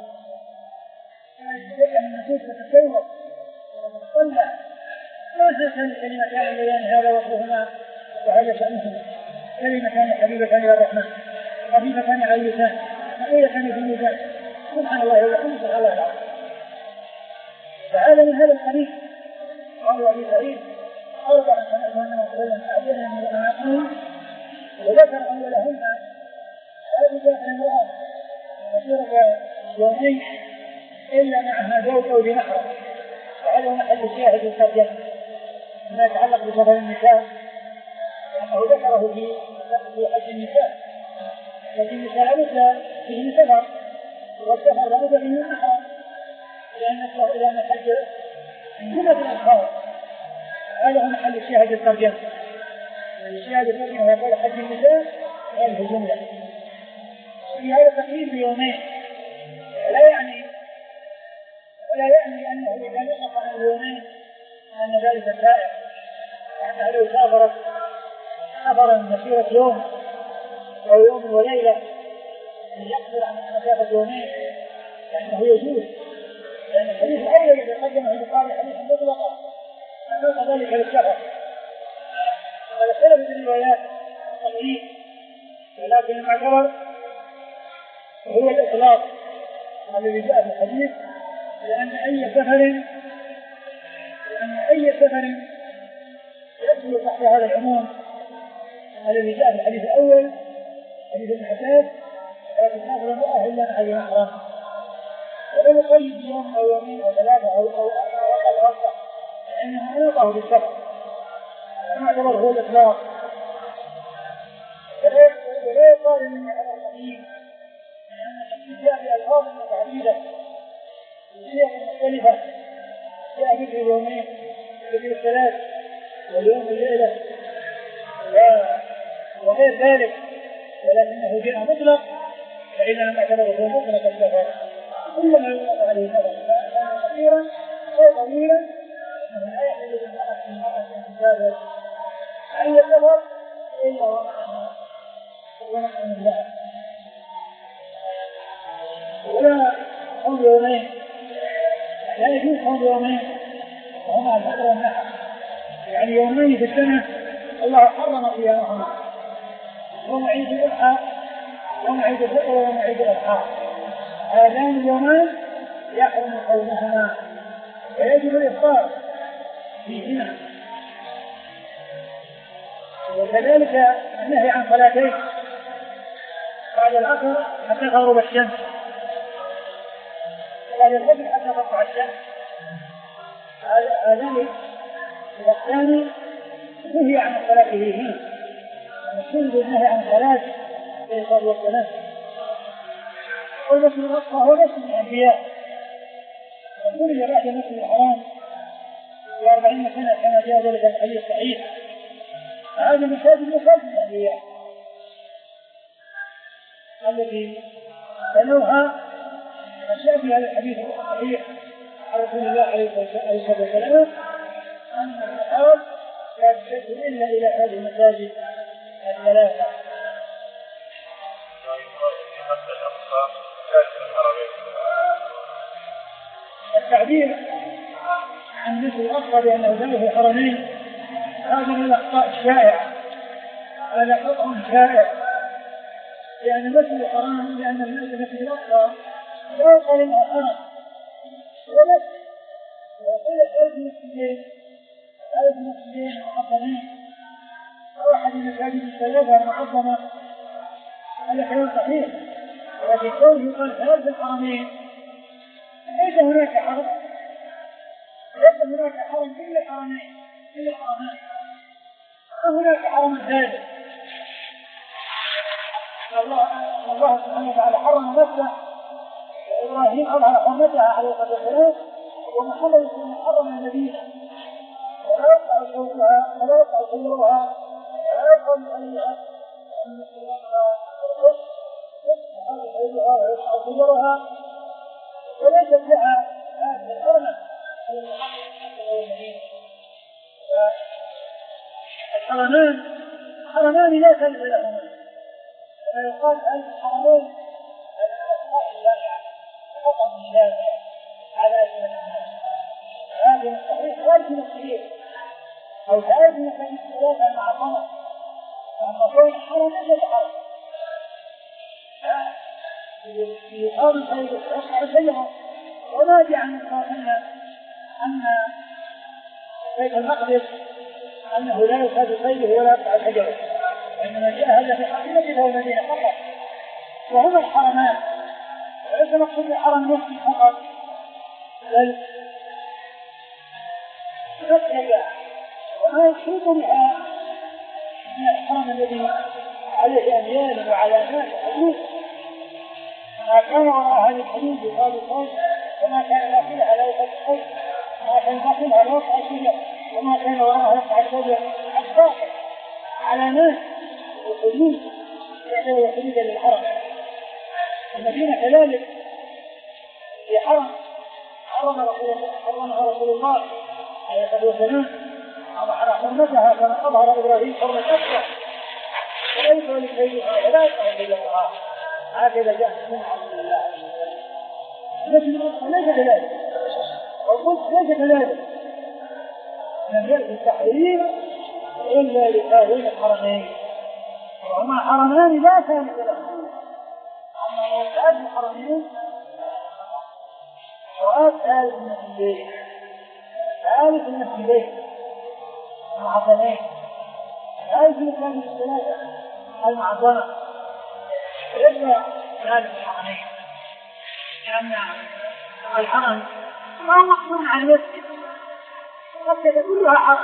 كان النفوس تتشوق وتتطلع ما تنسى الكلمتان اللذان هذا وصفهما وهذا شأنهما. كلمتان حبيبتان إلى الرحمن خفيفتان على اللسان ثقيلتان في الميزان. سبحان الله وبحمده سبحان الله العظيم. فهذا من هذا الحديث قال أبي سعيد أربع سنوات وسلم أعجلنا من الأماكن وذكر أولهن هذه ذات المرأة وشرب يومين إلا معها زوج أو بنحرة. وهذا محل الشاهد الترجمة ما يتعلق بسفر النساء أنه ذكره في حج النساء. لكن النساء مثل فيه سفر والسفر لا بد فيه النحرة لأن السفر إلى محج من جملة الأشخاص. هذا هو محل الشاهد الترجمة. الشاهد الترجمة يقول حج النساء هذه الجملة في هذا التقييد بيومين. لا يعني ولا يعني أنه إذا نقص عن اليومين أن ذلك سائر. يعني لو سافرت سفرا مسيرة يوم أو يوم وليلة أن يقدر عن مسافة يومين لأنه يجوز. لأن الحديث الأول الذي قدمه البخاري حديث مطلقا فنوق ذلك للسفر. وهذا سبب من الروايات التقييد ولكن المعتبر هو الإطلاق الذي جاء في الحديث لأن أي سفر لأن أي سفر يدخل تحت هذا العموم الذي جاء في الحديث الأول حديث ابن عباس لا تسافر المرأة إلا مع ذي محرم. ولم يقيد يوم أو يومين أو ثلاثة أو أو أو أكثر لأنه أناطه بالسفر. المعتبر هو الإطلاق. ولا يقال من هذا الحديث لأن جاء بألفاظ متعددة وصيغ مختلفة جاء مثل اليومين مثل الثلاث واليوم الليلة وغير ذلك ولكنه جاء مطلق فإننا نعتبره مطلق السفر. كلما يطلق عليه سفر كان كثيرا أو قليلا أنه لا يحل للمرأة في المرأة أن تسافر أي سفر إلا ومعها ونحن الله. ولا قول يومين لا يجوز قول يومين وهما الفطر والنحر يعني يومين في السنة الله حرم صيامهما يوم عيد الأضحى يوم عيد الفطر ويوم عيد الأضحى. هذان اليومان يحرم قولهما ويجب الإفطار فيهما. وكذلك النهي عن صلاتين بعد العصر حتى تغرب الشمس وبعد الفجر حتى تطلع الشمس. هذان الوقتان نهي عن الصلاة فيهما. المقصود بالنهي عن الصلاة في الصلاة والسلام. والمسجد الأقصى هو مسجد الأنبياء وبني بعد المسجد الحرام بأربعين سنة كما جاء ذلك الحديث الصحيح. هذا مساجد مساجد الأنبياء التي بنوها وجاء في هذا الحديث الصحيح عن رسول الله عليه الصلاة والسلام أن الصحابة لا تشد إلا إلى هذه المساجد الثلاثة. التعبير عن المسجد الأقصى بأنه ذلك في الحرمين هذا من الأخطاء الشائعة. هذا خطأ شائع لأن المسجد الحرام لأن المسجد الأقصى لا يقال إنه حرم ولكن وقيل ألف مسجدين ألف مسجدين محرمين أو أحد المساجد الثلاثة المحرمة هذا كلام صحيح. ولكن قوله قال ثلاث الحرمين ليس هناك حرم ليس هناك حرم إلا حرمين إلا حرمين. وهناك حرم ثالث. الله الله سبحانه وتعالى حرم مكة وإبراهيم أظهر حرمتها على القدر ومحمد حرم المدينة ولا يقطع صوتها ولا يقطع صورها ولا يقطع عليها ويقطع صورها وليس لها هذه الحرمة الحرمان حرمان لا ثالث لهما فيقال أن الحرمين فقط الشافع على هذا الصحيح خارج من الصحيح أو خارج من الثلاثة المعظمة لأن كون الحرم ليس بحرم يقال خير يقطع شجرة وما جاء عن القائلين أن بيت المقدس أنه لا يصاد صيده ولا يقطع شجره وإنما جاء هذا في حقيقته المدينة فقط وهما الحرمان وليس مقصود الحرم نفسه فقط بل تتبع وما يحيط بها من الحرم الذي عليه أميال وعلامات حدود ما كان وراء هذه الحدود يقال الصوت وما كان داخلها لا يقطع الصوت وما كان داخلها لا يقطع الشجر وما كان وراءها يقطع الشجر الباقي علامات وحدود تعتبر حدودا للحرم. المدينة كذلك في حرم حرمها رسول الله عليه الصلاة والسلام أظهر حرمتها كما أظهر إبراهيم حرمة أكبر وليس لكيها ولا يتغيرها هكذا جاء من عبد الله لكن ليس كذلك والقدس ليس كذلك لم يأتي التحريم إلا لهذين الحرمين وهما حرمان لا ثالث لهما أما ثالث الحرمين سؤال ثالث المسجدين ثالث المسجدين المعظمين ثالث المكان الثلاثة المعظمة يبقى ثالث الحرمين لأن الحرم ما هو مقصود على المسجد مكة كلها حرم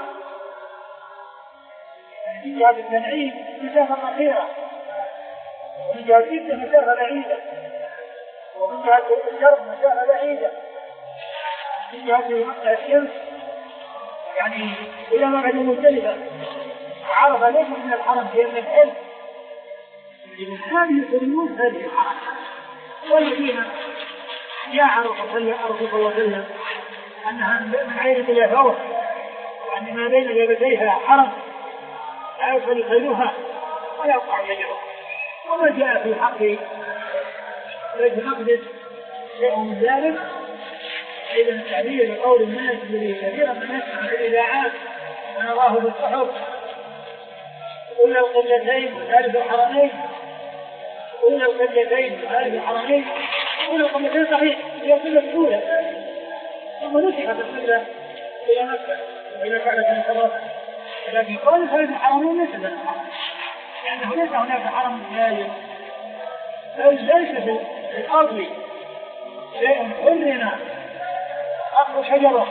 في جهة التنعيم مسافة قصيرة وفي جهة جدة مسافة بعيدة وفي جهة الشرق مسافة بعيدة في جهة مقطع الشمس يعني إلى مبعد مختلفة وعرفة ليس من الحرم في يوم الحلم لمن هذه الحدود هذه الحرم والذين جاء عن رسول الله صلى الله عليه وسلم أنها من عين إلى فوق وأن ما بين جبتيها حرم لا يدخل خيلها ولا يقطع شجرها وما جاء في حق بيت المقدس شيء من ذلك أيضا التعبير بقول الناس الذي كثيرا من يسمع في الإذاعات ونراه بالصحف قل القبلتين وثالث الحرمين قل القبلتين وثالث الحرمين قل القبلتين صحيح هي القبلة الأولى ثم نسخت القبلة إلى مكة وإلى كعبة المشرفة لكن قول ثالث الحرمين ليس ذلك لأنه ليس هناك حرم ثالث ليس في الأرض شيء حرم أخذ شجرة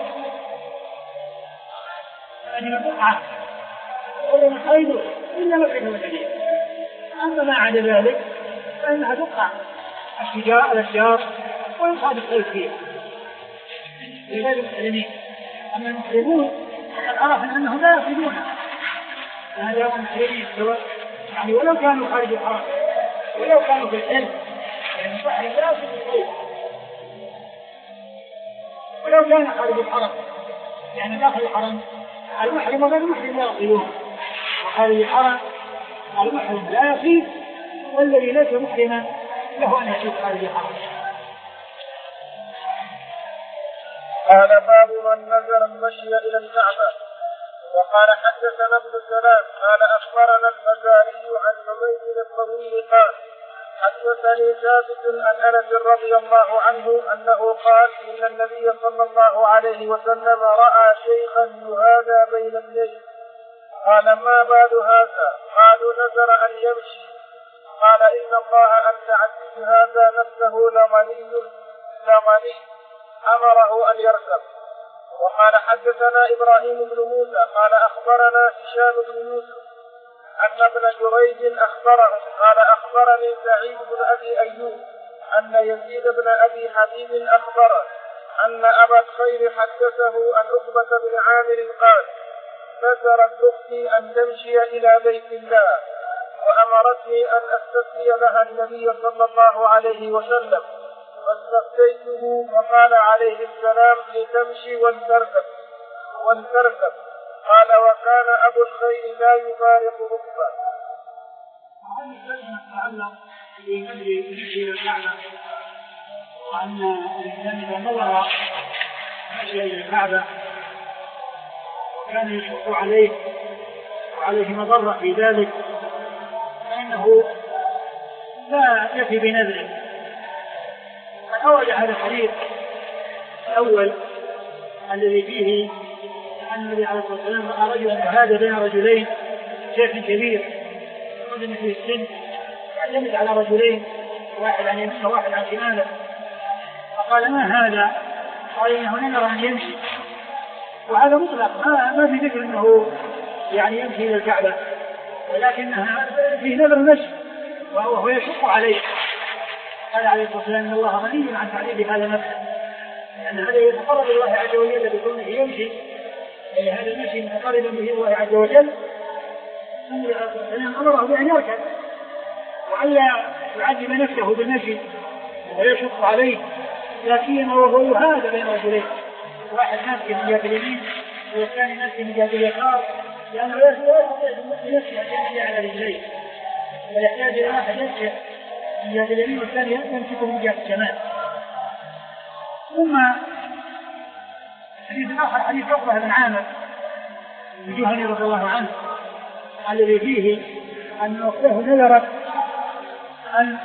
يعني مقطعة حرم خيره إلا مكة المدينة أما ما عدا ذلك فإنها تقطع الشجار الأشجار ويصاد الخير فيها لغير المسلمين. أما المسلمون فقد عرفوا أنهم لا يفيدونها هذا هو المسلمين سواء يعني ولو كانوا خارج الحرم ولو كانوا في العلم يعني صحيح لا يفيد الخير ولو كان خارج الحرم يعني داخل الحرم المحرم وغير المحرم لا يصيدون وخارج الحرم المحرم لا يصيد والذي ليس محرما له أن يصيد خارج الحرم. قال باب من نزل المشي إلى الكعبة. وقال حدثنا ابن سلام قال أخبرنا الفزاري عن حميد الطويل قال حدثني ثابت عن أنس رضي الله عنه أنه قال إن النبي صلى الله عليه وسلم رأى شيخا يهادى بين الليل قال ما بال هذا؟ قالوا نزل أن يمشي قال إن الله أن تعدي هذا نفسه لغني لغني أمره أن يركب. وقال حدثنا إبراهيم بن موسى قال أخبرنا هشام بن يوسف أن ابن جريج أخبره قال أخبرني سعيد بن أبي أيوب أن يزيد بن أبي حبيب أخبره أن أبا الخير حدثه عن عقبة بن عامر قال بشرت أختي أن تمشي إلى بيت الله وأمرتني أن أستفتي لها النبي صلى الله عليه وسلم فاستفتيته وقال عليه السلام لتمشي ولتركب ولتركب قال وكان أبو الخير لا يفارق ركبه. وهذا يتعلق بمجري تمشي الكعبة وأن الإنسان إذا نظر مشي إلى الكعبة وكان يشق عليه وعليه مضرة في ذلك فإنه لا يفي بنذره. فأورد هذا الحديث الأول الذي فيه أن النبي عليه الصلاة والسلام رأى رجلا هذا بين رجلين شيخ كبير رجل في السن يعتمد على رجلين واحد عن يمينه وواحد عن شماله فقال ما هذا؟ قال إنه نذر أن يمشي وهذا مطلق ما, ما في ذكر أنه يعني يمشي إلى الكعبة ولكنها فيه نذر مشي وهو يشق عليه. قال عليه الصلاة والسلام إن الله غني عن تعليل هذا نفسه لأن هذا يتقرب الله عز وجل بكونه يمشي أي هذا المشي متقربا به الله عز وجل. النبي عليه الصلاة والسلام أمره بأن يركب وألا يعذب نفسه بالمشي ويشق عليه لكن وهو يهادى بين رجلين واحد ماشي من جهة اليمين والثاني ماشي من جهة اليسار لأنه لا يستطيع نفسه أن يمشي على رجليه ويحتاج إلى واحد يمشي من جهة اليمين والثاني يمسكه من جهة الشمال. ثم حديث آخر حديث عقبة بن عامر الجهني رضي الله عنه الذي فيه أن أخته نذرت أن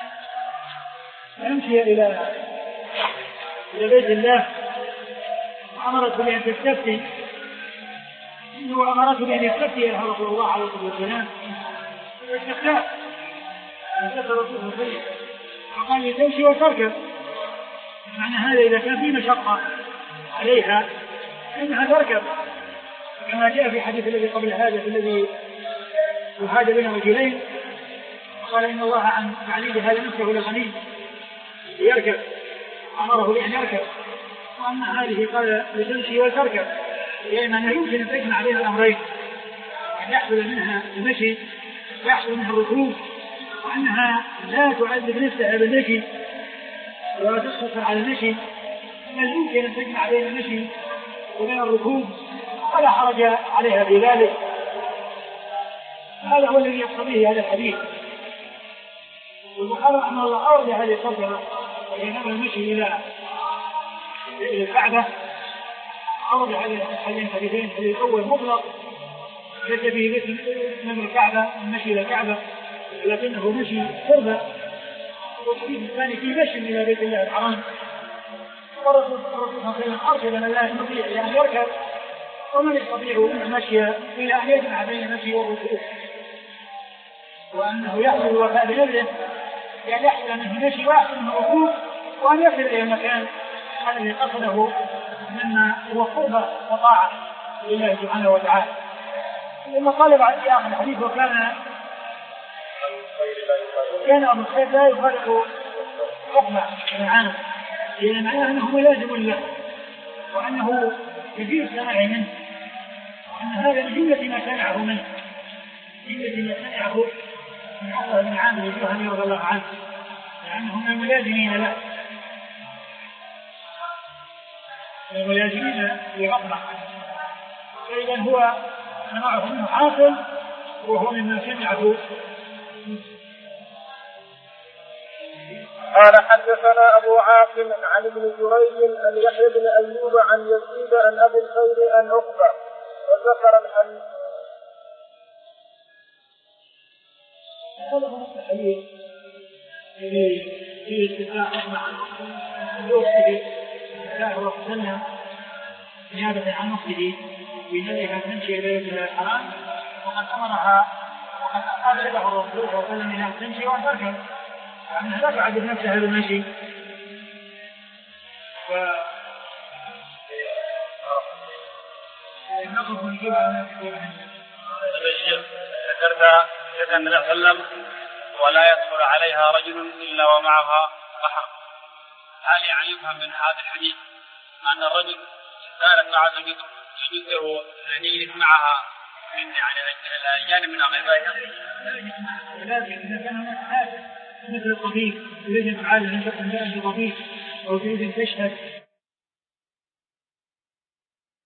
يمشي إلى إلى بيت الله وأمرته بأن تستفتي وأمرته بأن يستفتي يا رسول الله عليه الصلاة والسلام واستفتاء فسأل رسول الله فقال لي تمشي وتركب معنى هذا إذا كان في مشقة عليها إنها تركب كما جاء في حديث الذي قبل هذا الذي يهادى بين رجلين قال إن الله عن تعليل هذا نفسه لغني يركب أمره بأن يركب وأن هذه قال لتمشي وتركب لأن يعني يمكن أن تجمع بين الأمرين أن يحصل منها المشي ويحصل منها الركوب وأنها لا تعذب نفسها بالمشي ولا تقتصر على المشي بل يمكن أن تجمع بين المشي وبين الركوب ولا حرج عليها في ذلك. هذا هو الذي يقتضيه هذا الحديث. والبخاري رحمه الله أورد هذه الصفحة وإنما المشي إلى إلى الكعبة أورد هذه الحديثين. الحديث الأول مطلق ليس فيه ذكر من الكعبة المشي إلى الكعبة لكنه مشي قربة والحديث الثاني فيه مشي إلى بيت الله الحرام. والرسول صلى الله عليه وسلم أرشد من لا يستطيع أن يركب ومن يستطيع المشي إلى أن يجمع بين المشي والركوب وأنه يحصل الوفاء بنفسه يعني يحصل منه مشي ويحصل منه ركوب وأن يصل إلى المكان الذي قصده مما هو قربة وطاعة لله سبحانه وتعالى. ثم قال بعد في آخر الحديث وكان كان أبو الخير لا يفارق عقبة بن عامر لأن معناه أنه ملازم له وأنه كثير سمع منه وأن هذا من جملة ما سمعه منه جملة ما سمعه من عقبة بن عامر الجهني رضي الله عنه لأنهم الملازمين له الملازمين لعقبة فإذا هو سمعه منه حاصل وهو مما سمعه. قال حدثنا أبو عاصم عن ابن جريج عن يحيى بن أيوب عن يزيد عن أبي الخير عن عقبة وذكر الحديث. هذا هو الحديث الذي فيه اتفاق مع أخته الله وسلم نيابة عن أخته بنذرها تمشي إلى بيت الله الحرام وقد أمرها وقد أرشده الرسول صلى الله عليه وسلم أنها تمشي وتركب يعني لا تعذب نفسها بالمشي. ينقص ويجيب على الناس كلهم. ذكرت أن النبي صلى الله عليه وسلم ولا يدخل عليها رجل إلا ومعها بحر، هل يعني يفهم من هذا الحديث أن الرجل كانت مع زوجته يجوز أن يجلس معها من يعني الأجانب من أقربائها؟ ولكن إذا كان هناك حاجة مثل الطبيب يريد أن يعالج أن طبيب أو يريد أن تشهد